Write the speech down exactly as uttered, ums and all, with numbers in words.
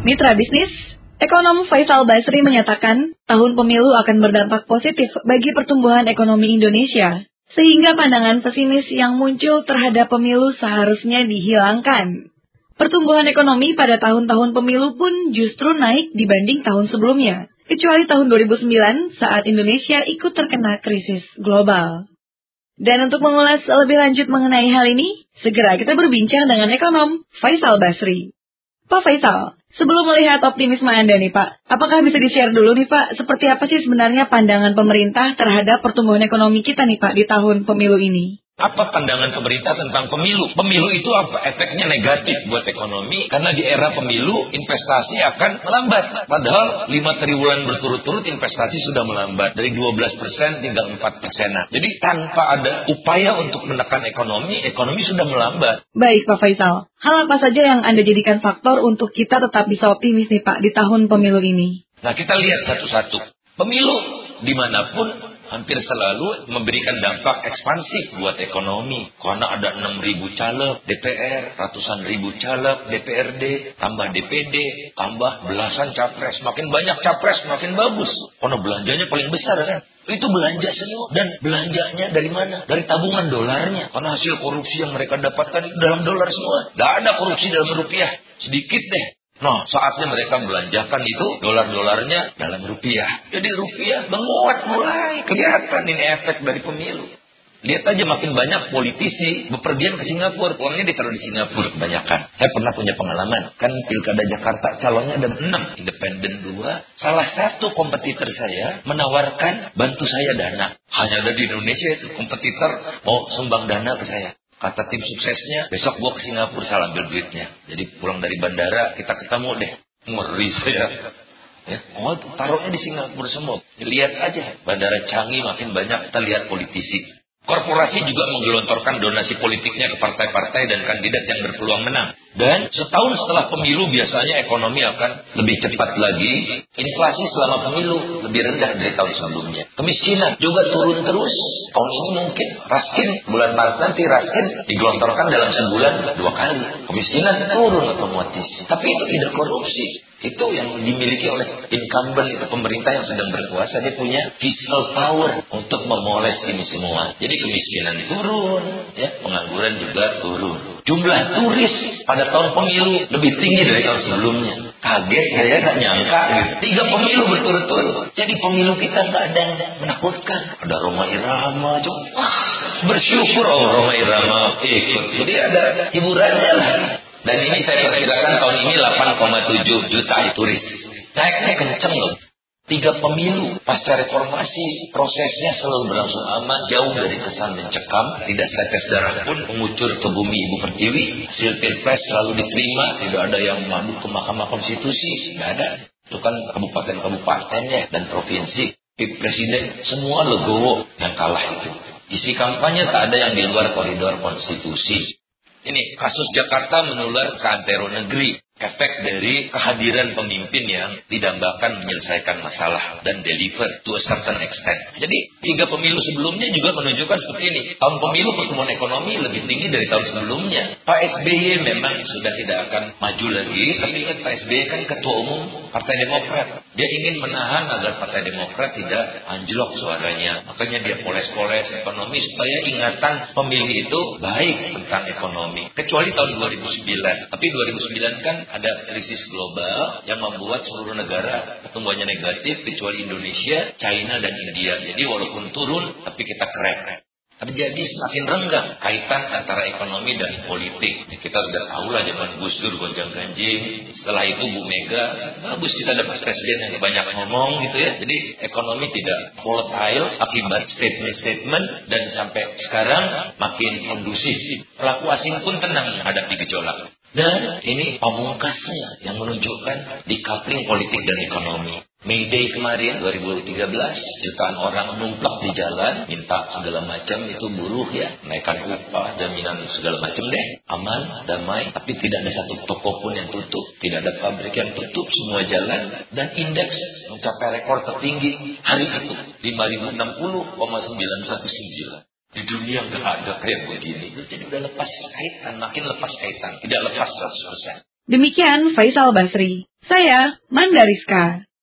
Mitra bisnis, ekonom Faisal Basri menyatakan tahun pemilu akan berdampak positif bagi pertumbuhan ekonomi Indonesia, sehingga pandangan pesimis yang muncul terhadap pemilu seharusnya dihilangkan. Pertumbuhan ekonomi pada tahun-tahun pemilu pun justru naik dibanding tahun sebelumnya, kecuali tahun dua ribu sembilan saat Indonesia ikut terkena krisis global. Dan untuk mengulas lebih lanjut mengenai hal ini, segera kita berbincang dengan ekonom Faisal Basri. Pak Faisal, sebelum melihat optimisme Anda nih Pak, apakah bisa di-share dulu nih Pak, seperti apa sih sebenarnya pandangan pemerintah terhadap pertumbuhan ekonomi kita nih Pak di tahun pemilu ini? Apa pandangan pemerintah tentang pemilu? Pemilu itu apa? Efeknya negatif buat ekonomi, karena di era pemilu investasi akan melambat. Padahal lima triwulan berturut-turut investasi sudah melambat. Dari dua belas persen tinggal empat persenan. Jadi tanpa ada upaya untuk menekan ekonomi, ekonomi sudah melambat. Baik Pak Faisal, hal apa saja yang Anda jadikan faktor untuk kita tetap bisa optimis nih Pak di tahun pemilu ini? Nah kita lihat satu-satu. Pemilu dimanapun hampir selalu memberikan dampak ekspansif buat ekonomi. Karena ada enam ribu caleg D P R, ratusan ribu caleg D P R D, tambah D P D, tambah belasan capres. Makin banyak capres, makin bagus. Karena belanjanya paling besar kan. Itu belanja semua. Dan belanjanya dari mana? Dari tabungan dolarnya. Karena hasil korupsi yang mereka dapatkan itu dalam dolar semua. Tidak ada korupsi dalam rupiah. Sedikit deh. Nah, saatnya mereka belanjakan itu dolar-dolarnya dalam rupiah. Jadi rupiah menguat mulai. Kelihatan ini efek dari pemilu. Lihat aja makin banyak politisi bepergian ke Singapura. Uangnya ditaruh di Singapura kebanyakan. Saya pernah punya pengalaman. Kan Pilkada Jakarta calonnya ada enam. Independen dua. Salah satu kompetitor saya menawarkan bantu saya dana. Hanya ada di Indonesia itu kompetitor mau sumbang dana ke saya. Kata tim suksesnya, besok gua ke Singapura saya ambil duitnya. Jadi pulang dari bandara kita ketemu deh. Ngeri saya. Ya, oh taruhnya di Singapura semua. Lihat aja, bandara Changi makin banyak kita lihat politisi. Korporasi juga menggelontorkan donasi politiknya ke partai-partai dan kandidat yang berpeluang menang. Dan setahun setelah pemilu biasanya ekonomi akan lebih cepat lagi. Inflasi selama pemilu lebih rendah dari tahun sebelumnya. Kemiskinan juga turun terus. Tahun ini mungkin Raskin, bulan Maret nanti Raskin digelontorkan dalam sebulan dua kali. Kemiskinan turun otomatis. Tapi itu tidak korupsi. Itu yang dimiliki oleh incumbent, itu pemerintah yang sedang berkuasa. Dia punya fiscal power untuk memoles ini semua. Jadi kemiskinan turun, ya, pengangguran juga turun. Jumlah turis pada tahun pemilu lebih tinggi dari tahun sebelumnya. Kaget saya, gak nyangka gitu. Tiga pemilu berturut-turut. Jadi pemilu kita gak ada yang menakutkan. Ada Rhoma Irama, coba. Wah, bersyukur oh Rhoma Irama ikut. Jadi ada hiburannya lah. Dan ini saya perkirakan tahun ini delapan koma tujuh juta turis. Naiknya kenceng loh. Tiga pemilu pasca reformasi, prosesnya selalu berlangsung aman, jauh dari kesan mencekam, tidak tetes darah pun mengucur ke bumi ibu pertiwi. Hasil pilpres selalu diterima, tidak ada yang madu ke Mahkamah Konstitusi, tidak ada. Itu kan kabupaten-kabupatennya dan provinsi. Presiden semua legowo yang kalah itu. Isi kampanye tak ada yang di luar koridor konstitusi. Ini kasus Jakarta menular ke antero negeri. Efek dari kehadiran pemimpin yang didambakan menyelesaikan masalah dan deliver to a certain extent. Jadi tiga pemilu sebelumnya juga menunjukkan seperti ini. Tahun pemilu pertumbuhan ekonomi lebih tinggi dari tahun sebelumnya. Pak S B Y memang sudah tidak akan maju lagi. Tapi ingat Pak S B Y kan ketua umum Partai Demokrat. Dia ingin menahan agar Partai Demokrat tidak anjlok suaranya. Makanya dia poles-poles ekonomi supaya ingatan pemilih itu baik tentang ekonomi. Kecuali tahun dua ribu sembilan. Tapi dua ribu sembilan kan ada krisis global yang membuat seluruh negara pertumbuhannya negatif kecuali Indonesia, China dan India. Jadi walaupun turun tapi kita keren. Terjadi semakin renggang kaitan antara ekonomi dan politik. Ya, kita sudah tahu lah zaman Gus Dur gonjang-ganjing. Setelah itu Bu Mega, bagus kita dapat presiden yang banyak ngomong gitu ya. Jadi ekonomi tidak volatile akibat statement-statement dan sampai sekarang makin kondusif. Pelaku asing pun tenang menghadapi gejolak. Dan ini pamungkasnya yang menunjukkan decoupling politik dan ekonomi. May Day kemarin dua ribu tiga belas, jutaan orang numplak di jalan, minta segala macam, itu buruh ya, naikkan upah, jaminan segala macam deh, aman, damai, tapi tidak ada satu toko pun yang tutup, tidak ada pabrik yang tutup, semua jalan, dan indeks mencapai rekor tertinggi hari itu, lima ribu enam puluh koma sembilan satu sembilan. Di dunia nggak ada kayak begini. Jadi udah lepas kaitan, makin lepas kaitan, tidak lepas seratus persen. Demikian Faisal Basri. Saya, Mandariska.